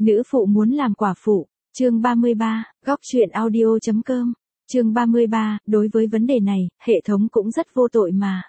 Nữ phụ muốn làm quả phụ, chương 33, góc truyện audio.com, chương 33, đối với vấn đề này, hệ thống cũng rất vô tội mà.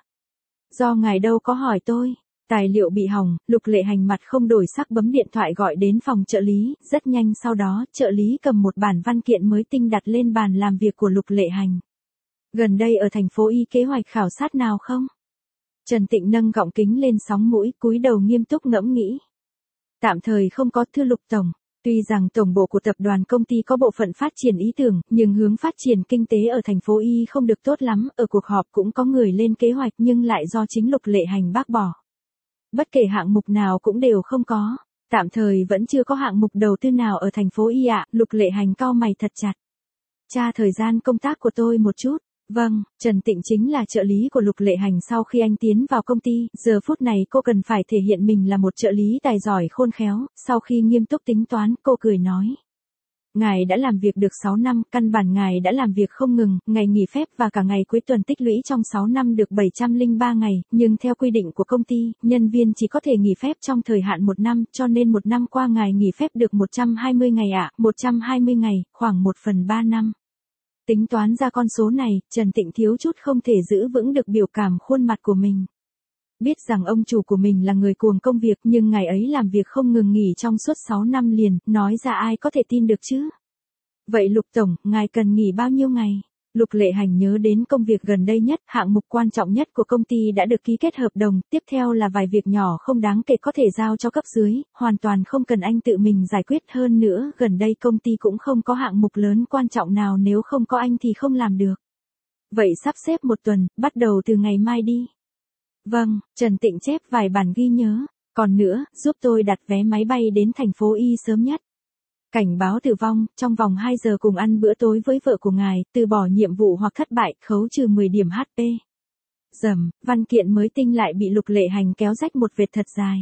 Do ngài đâu có hỏi tôi, tài liệu bị hỏng, Lục Lệ Hành mặt không đổi sắc bấm điện thoại gọi đến phòng trợ lý, rất nhanh sau đó, trợ lý cầm một bản văn kiện mới tinh đặt lên bàn làm việc của Lục Lệ Hành. Gần đây ở thành phố Y kế hoạch khảo sát nào không? Trần Tịnh nâng gọng kính lên sóng mũi, cúi đầu nghiêm túc ngẫm nghĩ. Tạm thời không có, thưa Lục Tổng. Tuy rằng tổng bộ của tập đoàn công ty có bộ phận phát triển ý tưởng, nhưng hướng phát triển kinh tế ở thành phố Y không được tốt lắm, ở cuộc họp cũng có người lên kế hoạch nhưng lại do chính Lục Lệ Hành bác bỏ. Bất kể hạng mục nào cũng đều không có, tạm thời vẫn chưa có hạng mục đầu tư nào ở thành phố Y ạ, Lục Lệ Hành cau mày thật chặt. Tra thời gian công tác của tôi một chút. Vâng, Trần Tịnh chính là trợ lý của Lục Lệ Hành sau khi anh tiến vào công ty, giờ phút này cô cần phải thể hiện mình là một trợ lý tài giỏi khôn khéo, sau khi nghiêm túc tính toán, cô cười nói. Ngài đã làm việc được 6 năm, căn bản ngài đã làm việc không ngừng, ngày nghỉ phép và cả ngày cuối tuần tích lũy trong 6 năm được 703 ngày, nhưng theo quy định của công ty, nhân viên chỉ có thể nghỉ phép trong thời hạn 1 năm, cho nên 1 năm qua ngài nghỉ phép được 120 ngày ạ, 120 ngày, khoảng 1/3 năm. Tính toán ra con số này, Trần Tịnh thiếu chút không thể giữ vững được biểu cảm khuôn mặt của mình. Biết rằng ông chủ của mình là người cuồng công việc nhưng ngày ấy làm việc không ngừng nghỉ trong suốt 6 năm liền, nói ra ai có thể tin được chứ? Vậy Lục Tổng, ngài cần nghỉ bao nhiêu ngày? Lục Lệ Hành nhớ đến công việc gần đây nhất, hạng mục quan trọng nhất của công ty đã được ký kết hợp đồng, tiếp theo là vài việc nhỏ không đáng kể có thể giao cho cấp dưới, hoàn toàn không cần anh tự mình giải quyết, hơn nữa, gần đây công ty cũng không có hạng mục lớn quan trọng nào, nếu không có anh thì không làm được. Vậy sắp xếp 1 tuần, bắt đầu từ ngày mai đi. Vâng, Trần Tịnh chép vài bản ghi nhớ, còn nữa, giúp tôi đặt vé máy bay đến thành phố Y sớm nhất. Cảnh báo tử vong, trong vòng 2 giờ cùng ăn bữa tối với vợ của ngài, từ bỏ nhiệm vụ hoặc thất bại, khấu trừ 10 điểm HP. Văn kiện mới tinh lại bị Lục Lệ Hành kéo rách một vệt thật dài.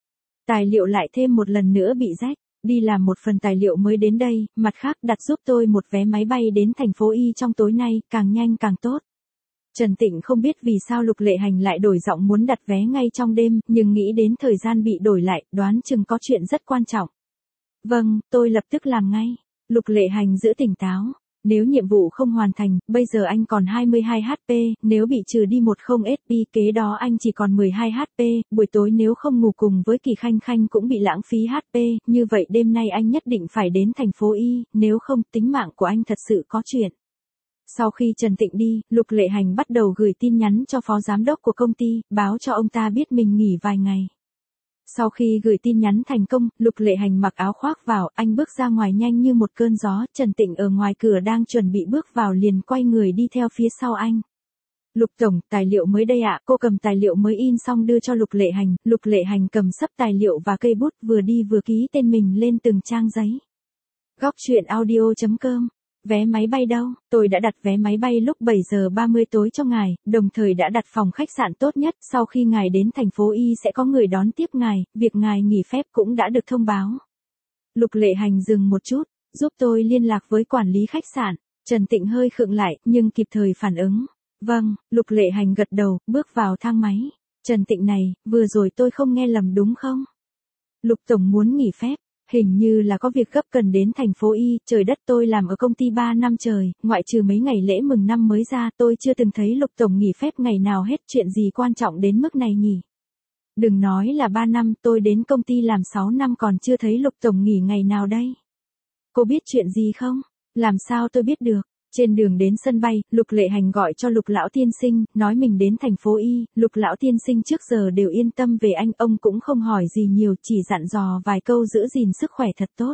Tài liệu lại thêm một lần nữa bị rách, đi làm một phần tài liệu mới đến đây, mặt khác đặt giúp tôi một vé máy bay đến thành phố Y trong tối nay, càng nhanh càng tốt. Trần Tịnh không biết vì sao Lục Lệ Hành lại đổi giọng muốn đặt vé ngay trong đêm, nhưng nghĩ đến thời gian bị đổi lại, đoán chừng có chuyện rất quan trọng. Vâng, tôi lập tức làm ngay. Lục Lệ Hành giữ tỉnh táo. Nếu nhiệm vụ không hoàn thành, bây giờ anh còn 22 HP, nếu bị trừ đi 10 SP, kế đó anh chỉ còn 12 HP, buổi tối nếu không ngủ cùng với Kỳ Khanh Khanh cũng bị lãng phí HP, như vậy đêm nay anh nhất định phải đến thành phố Y, nếu không tính mạng của anh thật sự có chuyện. Sau khi Trần Tịnh đi, Lục Lệ Hành bắt đầu gửi tin nhắn cho phó giám đốc của công ty, báo cho ông ta biết mình nghỉ vài ngày. Sau khi gửi tin nhắn thành công, Lục Lệ Hành mặc áo khoác vào, anh bước ra ngoài nhanh như một cơn gió, Trần Tịnh ở ngoài cửa đang chuẩn bị bước vào liền quay người đi theo phía sau anh. Lục Tổng, tài liệu mới đây ạ, cô cầm tài liệu mới in xong đưa cho Lục Lệ Hành cầm xấp tài liệu và cây bút vừa đi vừa ký tên mình lên từng trang giấy. Góc truyện audio.com. Vé máy bay đâu? Tôi đã đặt vé máy bay lúc 7 giờ 30 tối cho ngài, đồng thời đã đặt phòng khách sạn tốt nhất, sau khi ngài đến thành phố Y sẽ có người đón tiếp ngài, việc ngài nghỉ phép cũng đã được thông báo. Lục Lệ Hành dừng một chút, giúp tôi liên lạc với quản lý khách sạn. Trần Tịnh hơi khựng lại, nhưng kịp thời phản ứng. Vâng, Lục Lệ Hành gật đầu, bước vào thang máy. Trần Tịnh này, vừa rồi tôi không nghe lầm đúng không? Lục Tổng muốn nghỉ phép. Hình như là có việc gấp cần đến thành phố Y, trời đất, tôi làm ở công ty 3 năm trời, ngoại trừ mấy ngày lễ mừng năm mới ra, tôi chưa từng thấy Lục Tổng nghỉ phép ngày nào hết, chuyện gì quan trọng đến mức này nhỉ? Đừng nói là 3 năm, tôi đến công ty làm 6 năm còn chưa thấy Lục Tổng nghỉ ngày nào đây. Cô biết chuyện gì không? Làm sao tôi biết được? Trên đường đến sân bay, Lục Lệ Hành gọi cho Lục Lão Tiên Sinh, nói mình đến thành phố Y, Lục Lão Tiên Sinh trước giờ đều yên tâm về anh, ông cũng không hỏi gì nhiều, chỉ dặn dò vài câu giữ gìn sức khỏe thật tốt.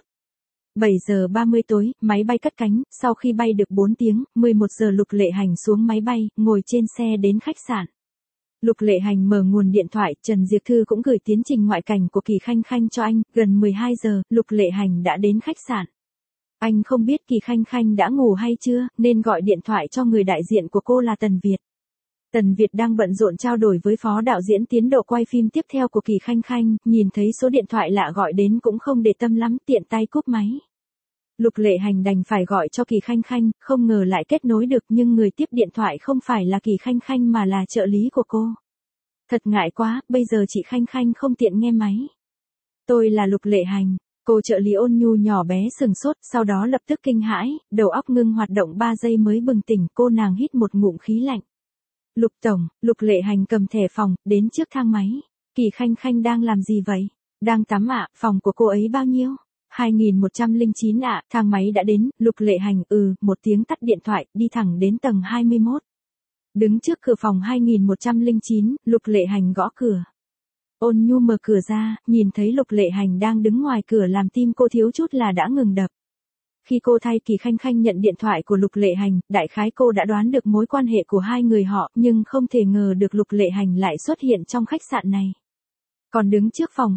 7 giờ 30 tối, máy bay cất cánh, sau khi bay được 4 tiếng, 11 giờ Lục Lệ Hành xuống máy bay, ngồi trên xe đến khách sạn. Lục Lệ Hành mở nguồn điện thoại, Trần Diệp Thư cũng gửi tiến trình ngoại cảnh của Kỳ Khanh Khanh cho anh, gần 12 giờ, Lục Lệ Hành đã đến khách sạn. Anh không biết Kỳ Khanh Khanh đã ngủ hay chưa, nên gọi điện thoại cho người đại diện của cô là Tần Việt. Tần Việt đang bận rộn trao đổi với phó đạo diễn tiến độ quay phim tiếp theo của Kỳ Khanh Khanh, nhìn thấy số điện thoại lạ gọi đến cũng không để tâm lắm, tiện tay cúp máy. Lục Lệ Hành đành phải gọi cho Kỳ Khanh Khanh, không ngờ lại kết nối được, nhưng người tiếp điện thoại không phải là Kỳ Khanh Khanh mà là trợ lý của cô. Thật ngại quá, bây giờ chị Khanh Khanh không tiện nghe máy. Tôi là Lục Lệ Hành. Cô trợ lý Ôn Nhu nhỏ bé sừng sốt, sau đó lập tức kinh hãi, đầu óc ngưng hoạt động 3 giây mới bừng tỉnh, cô nàng hít một ngụm khí lạnh. Lục tổng, Lục Lệ Hành cầm thẻ phòng, đến trước thang máy. Kỳ Khanh Khanh đang làm gì vậy? Đang tắm ạ, phòng của cô ấy bao nhiêu? 2109 ạ, thang máy đã đến, Lục Lệ Hành, một tiếng tắt điện thoại, đi thẳng đến tầng 21. Đứng trước cửa phòng 2109, Lục Lệ Hành gõ cửa. Ôn Nhu mở cửa ra, nhìn thấy Lục Lệ Hành đang đứng ngoài cửa làm tim cô thiếu chút là đã ngừng đập. Khi cô thay Kỳ Khanh Khanh nhận điện thoại của Lục Lệ Hành, đại khái cô đã đoán được mối quan hệ của hai người họ, nhưng không thể ngờ được Lục Lệ Hành lại xuất hiện trong khách sạn này. Còn đứng trước phòng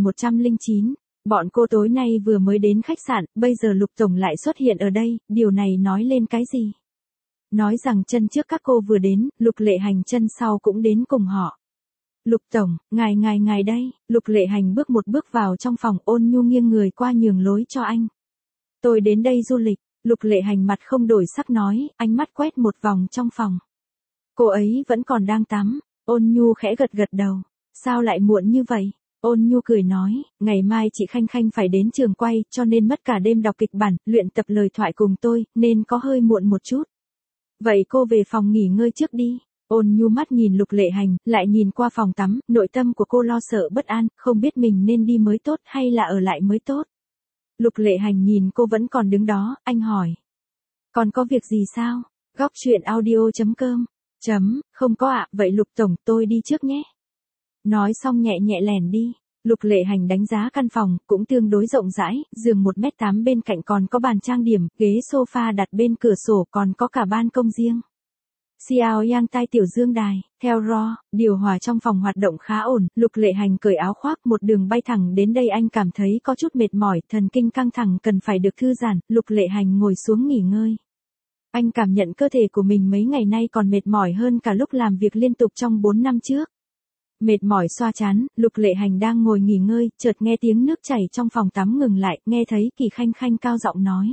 2109, bọn cô tối nay vừa mới đến khách sạn, bây giờ Lục Tổng lại xuất hiện ở đây, điều này nói lên cái gì? Nói rằng chân trước các cô vừa đến, Lục Lệ Hành chân sau cũng đến cùng họ. Lục Tổng, ngài đây, Lục Lệ Hành bước một bước vào trong phòng, Ôn Nhu nghiêng người qua nhường lối cho anh. Tôi đến đây du lịch, Lục Lệ Hành mặt không đổi sắc nói, ánh mắt quét một vòng trong phòng. Cô ấy vẫn còn đang tắm, Ôn Nhu khẽ gật gật đầu. Sao lại muộn như vậy? Ôn Nhu cười nói, ngày mai chị Khanh Khanh phải đến trường quay, cho nên mất cả đêm đọc kịch bản, luyện tập lời thoại cùng tôi, nên có hơi muộn một chút. Vậy cô về phòng nghỉ ngơi trước đi. Ôn Nhu mắt nhìn Lục Lệ Hành, lại nhìn qua phòng tắm, nội tâm của cô lo sợ bất an, không biết mình nên đi mới tốt hay là ở lại mới tốt. Lục Lệ Hành nhìn cô vẫn còn đứng đó, anh hỏi. Còn có việc gì sao? Góc truyện audio.com. Không có ạ, vậy Lục Tổng, tôi đi trước nhé. Nói xong nhẹ nhẹ lèn đi. Lục Lệ Hành đánh giá căn phòng, cũng tương đối rộng rãi, giường 1m8 bên cạnh còn có bàn trang điểm, ghế sofa đặt bên cửa sổ còn có cả ban công riêng. Xiao Yang tai tiểu dương đài, theo Ro, điều hòa trong phòng hoạt động khá ổn, Lục Lệ Hành cởi áo khoác một đường bay thẳng đến đây anh cảm thấy có chút mệt mỏi, thần kinh căng thẳng cần phải được thư giãn, Lục Lệ Hành ngồi xuống nghỉ ngơi. Anh cảm nhận cơ thể của mình mấy ngày nay còn mệt mỏi hơn cả lúc làm việc liên tục trong 4 năm trước. Mệt mỏi xoa trán, Lục Lệ Hành đang ngồi nghỉ ngơi, chợt nghe tiếng nước chảy trong phòng tắm ngừng lại, nghe thấy Kỳ Khanh Khanh cao giọng nói.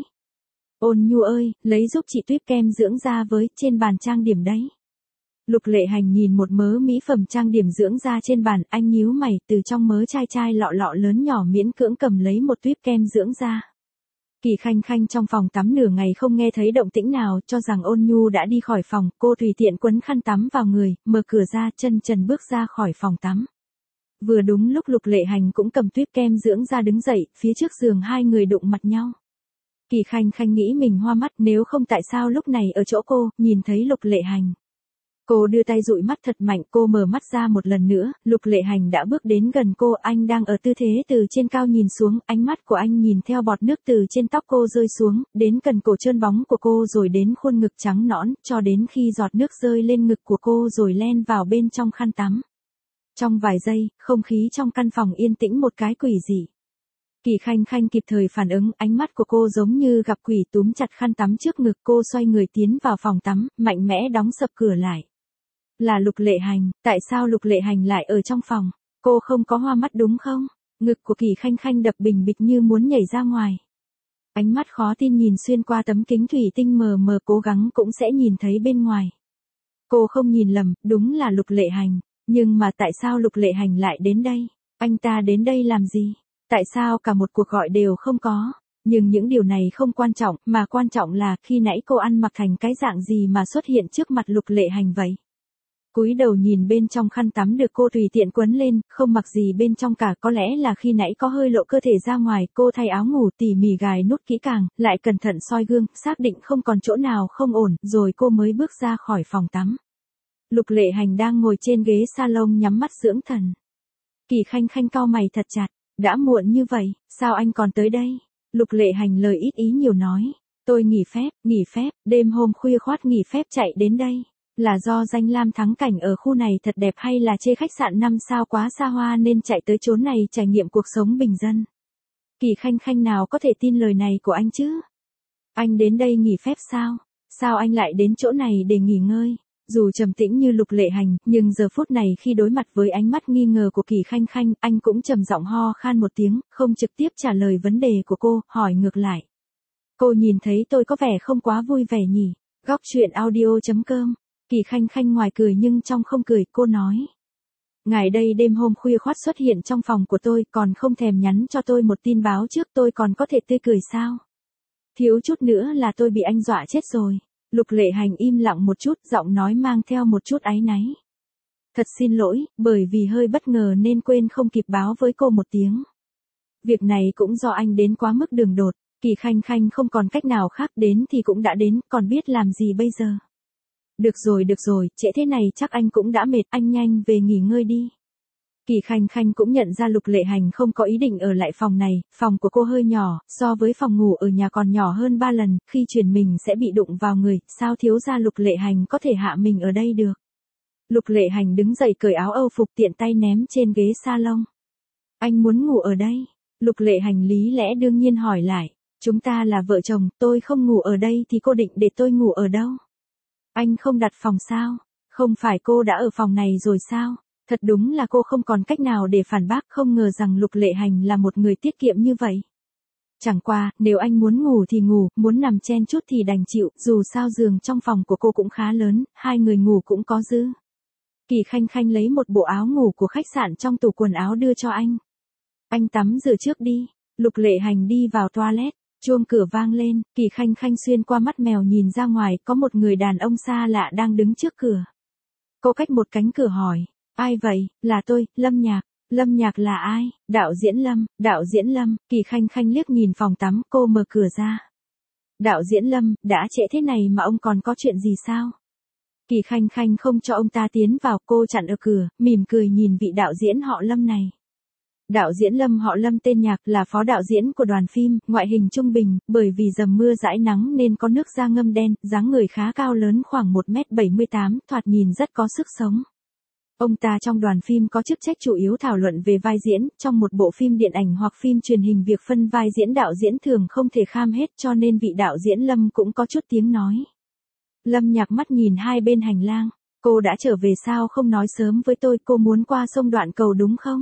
Ôn Nhu ơi, lấy giúp chị tuýp kem dưỡng da với, trên bàn trang điểm đấy. Lục Lệ Hành nhìn một mớ mỹ phẩm trang điểm dưỡng da trên bàn, anh nhíu mày, từ trong mớ chai chai lọ lọ lớn nhỏ miễn cưỡng cầm lấy một tuýp kem dưỡng da. Kỳ Khanh Khanh trong phòng tắm nửa ngày không nghe thấy động tĩnh nào, cho rằng Ôn Nhu đã đi khỏi phòng, cô tùy tiện quấn khăn tắm vào người, mở cửa ra, chân trần bước ra khỏi phòng tắm. Vừa đúng lúc Lục Lệ Hành cũng cầm tuýp kem dưỡng da đứng dậy, phía trước giường hai người đụng mặt nhau. Kỳ Khanh Khanh nghĩ mình hoa mắt, nếu không tại sao lúc này ở chỗ cô, nhìn thấy Lục Lệ Hành. Cô đưa tay dụi mắt thật mạnh, cô mở mắt ra một lần nữa, Lục Lệ Hành đã bước đến gần cô, anh đang ở tư thế từ trên cao nhìn xuống, ánh mắt của anh nhìn theo bọt nước từ trên tóc cô rơi xuống, đến gần cổ trơn bóng của cô rồi đến khuôn ngực trắng nõn, cho đến khi giọt nước rơi lên ngực của cô rồi len vào bên trong khăn tắm. Trong vài giây, không khí trong căn phòng yên tĩnh một cái quỷ dị. Kỳ Khanh Khanh kịp thời phản ứng, ánh mắt của cô giống như gặp quỷ, túm chặt khăn tắm trước ngực, cô xoay người tiến vào phòng tắm, mạnh mẽ đóng sập cửa lại. Là Lục Lệ Hành, tại sao Lục Lệ Hành lại ở trong phòng? Cô không có hoa mắt đúng không? Ngực của Kỳ Khanh Khanh đập bình bịch như muốn nhảy ra ngoài. Ánh mắt khó tin nhìn xuyên qua tấm kính thủy tinh mờ mờ, cố gắng cũng sẽ nhìn thấy bên ngoài. Cô không nhìn lầm, đúng là Lục Lệ Hành. Nhưng mà tại sao Lục Lệ Hành lại đến đây? Anh ta đến đây làm gì? Tại sao cả một cuộc gọi đều không có? Nhưng những điều này không quan trọng, mà quan trọng là khi nãy cô ăn mặc thành cái dạng gì mà xuất hiện trước mặt Lục Lệ Hành vậy? Cúi đầu nhìn bên trong khăn tắm được cô tùy tiện quấn lên, không mặc gì bên trong cả, có lẽ là khi nãy có hơi lộ cơ thể ra ngoài, cô thay áo ngủ tỉ mỉ gài nút kỹ càng, lại cẩn thận soi gương, xác định không còn chỗ nào không ổn, rồi cô mới bước ra khỏi phòng tắm. Lục Lệ Hành đang ngồi trên ghế salon nhắm mắt dưỡng thần. Kỳ Khanh Khanh cau mày thật chặt, đã muộn như vậy, sao anh còn tới đây? Lục Lệ Hành lời ít ý nhiều nói, tôi nghỉ phép, đêm hôm khuya khoắt nghỉ phép chạy đến đây. Là do danh lam thắng cảnh ở khu này thật đẹp hay là chê khách sạn 5 sao quá xa hoa nên chạy tới chốn này trải nghiệm cuộc sống bình dân? Kỳ Khanh Khanh nào có thể tin lời này của anh chứ? Anh đến đây nghỉ phép sao? Sao anh lại đến chỗ này để nghỉ ngơi? Dù trầm tĩnh như Lục Lệ Hành, nhưng giờ phút này khi đối mặt với ánh mắt nghi ngờ của Kỳ Khanh Khanh, anh cũng trầm giọng ho khan một tiếng, không trực tiếp trả lời vấn đề của cô, hỏi ngược lại. Cô nhìn thấy tôi có vẻ không quá vui vẻ nhỉ? Góc truyện audio.com. Kỳ Khanh Khanh ngoài cười nhưng trong không cười, cô nói. Ngài đây đêm hôm khuya khoắt xuất hiện trong phòng của tôi còn không thèm nhắn cho tôi một tin báo trước tôi còn có thể tươi cười sao? Thiếu chút nữa là tôi bị anh dọa chết rồi. Lục Lệ Hành im lặng một chút, giọng nói mang theo một chút áy náy. Thật xin lỗi, bởi vì hơi bất ngờ nên quên không kịp báo với cô một tiếng. Việc này cũng do anh đến quá mức đường đột, Kỳ Khanh Khanh không còn cách nào khác, đến thì cũng đã đến, còn biết làm gì bây giờ. Được rồi, trễ thế này chắc anh cũng đã mệt, anh nhanh về nghỉ ngơi đi. Kỳ Khanh Khanh cũng nhận ra Lục Lệ Hành không có ý định ở lại phòng này, phòng của cô hơi nhỏ, so với phòng ngủ ở nhà còn nhỏ hơn 3 lần, khi chuyển mình sẽ bị đụng vào người, sao thiếu gia Lục Lệ Hành có thể hạ mình ở đây được. Lục Lệ Hành đứng dậy cởi áo Âu phục tiện tay ném trên ghế salon. Anh muốn ngủ ở đây? Lục Lệ Hành lý lẽ đương nhiên hỏi lại. Chúng ta là vợ chồng, tôi không ngủ ở đây thì cô định để tôi ngủ ở đâu? Anh không đặt phòng sao? Không phải cô đã ở phòng này rồi sao? Thật đúng là cô không còn cách nào để phản bác, không ngờ rằng Lục Lệ Hành là một người tiết kiệm như vậy. Chẳng qua, nếu anh muốn ngủ thì ngủ, muốn nằm chen chút thì đành chịu, dù sao giường trong phòng của cô cũng khá lớn, 2 người ngủ cũng có dư. Kỳ Khanh Khanh lấy một bộ áo ngủ của khách sạn trong tủ quần áo đưa cho anh. Anh tắm rửa trước đi. Lục Lệ Hành đi vào toilet, chuông cửa vang lên, Kỳ Khanh Khanh xuyên qua mắt mèo nhìn ra ngoài, có một người đàn ông xa lạ đang đứng trước cửa. Cô cách một cánh cửa hỏi, ai vậy? Là tôi, Lâm Nhạc. Lâm Nhạc là ai? Đạo diễn Lâm, Kỳ Khanh Khanh liếc nhìn phòng tắm, cô mở cửa ra. Đạo diễn Lâm, đã trễ thế này mà ông còn có chuyện gì sao? Kỳ Khanh Khanh không cho ông ta tiến vào, cô chặn ở cửa, mỉm cười nhìn vị đạo diễn họ Lâm này. Đạo diễn Lâm họ Lâm tên Nhạc, là phó đạo diễn của đoàn phim, ngoại hình trung bình, bởi vì dầm mưa dãi nắng nên có nước da ngâm đen, dáng người khá cao lớn khoảng 1m78, thoạt nhìn rất có sức sống. Ông ta trong đoàn phim có chức trách chủ yếu thảo luận về vai diễn, trong một bộ phim điện ảnh hoặc phim truyền hình việc phân vai diễn đạo diễn thường không thể kham hết, cho nên vị đạo diễn Lâm cũng có chút tiếng nói. Lâm Nhạc mắt nhìn hai bên hành lang, cô đã trở về sao không nói sớm với tôi, cô muốn qua sông Đoạn Cầu đúng không?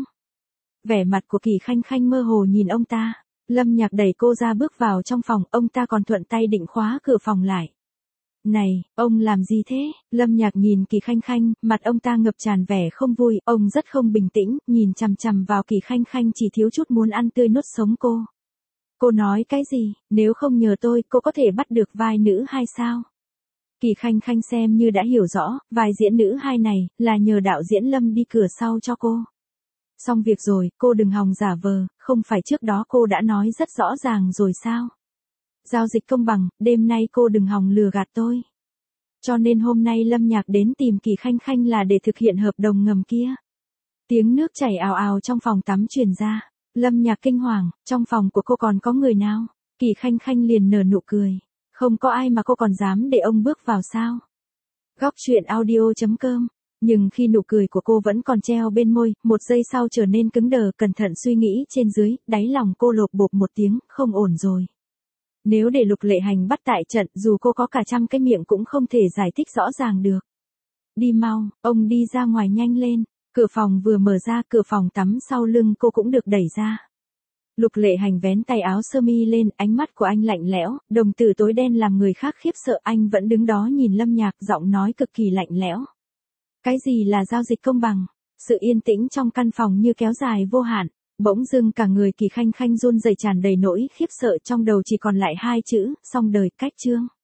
Vẻ mặt của Kỳ Khanh Khanh mơ hồ nhìn ông ta. Lâm Nhạc đẩy cô ra bước vào trong phòng, ông ta còn thuận tay định khóa cửa phòng lại. Này, ông làm gì thế? Lâm Nhạc nhìn Kỳ Khanh Khanh, mặt ông ta ngập tràn vẻ không vui, ông rất không bình tĩnh, nhìn chằm chằm vào Kỳ Khanh Khanh chỉ thiếu chút muốn ăn tươi nuốt sống cô. Cô nói cái gì? Nếu không nhờ tôi, cô có thể bắt được vai nữ hai sao? Kỳ Khanh Khanh xem như đã hiểu rõ, vai diễn nữ hai này, là nhờ đạo diễn Lâm đi cửa sau cho cô. Xong việc rồi, cô đừng hòng giả vờ, không phải trước đó cô đã nói rất rõ ràng rồi sao? Giao dịch công bằng, đêm nay cô đừng hòng lừa gạt tôi. Cho nên hôm nay Lâm Nhạc đến tìm Kỳ Khanh Khanh là để thực hiện hợp đồng ngầm kia. Tiếng nước chảy ào ào trong phòng tắm truyền ra. Lâm Nhạc kinh hoàng, trong phòng của cô còn có người nào? Kỳ Khanh Khanh liền nở nụ cười. Không có ai mà cô còn dám để ông bước vào sao? Góc truyện audio.com. Nhưng khi nụ cười của cô vẫn còn treo bên môi, một giây sau trở nên cứng đờ, cẩn thận suy nghĩ trên dưới, đáy lòng cô lộp bộp một tiếng, không ổn rồi. Nếu để Lục Lệ Hành bắt tại trận, dù cô có cả trăm cái miệng cũng không thể giải thích rõ ràng được. Đi mau, ông đi ra ngoài nhanh lên. Cửa phòng vừa mở ra, cửa phòng tắm sau lưng cô cũng được đẩy ra. Lục Lệ Hành vén tay áo sơ mi lên, ánh mắt của anh lạnh lẽo, đồng tử tối đen làm người khác khiếp sợ, anh vẫn đứng đó nhìn Lâm Nhạc, giọng nói cực kỳ lạnh lẽo. Cái gì là giao dịch công bằng? Sự yên tĩnh trong căn phòng như kéo dài vô hạn, bỗng dưng cả người Kỳ Khanh Khanh run rẩy tràn đầy nỗi khiếp sợ, trong đầu chỉ còn lại hai chữ, xong đời, cách chương.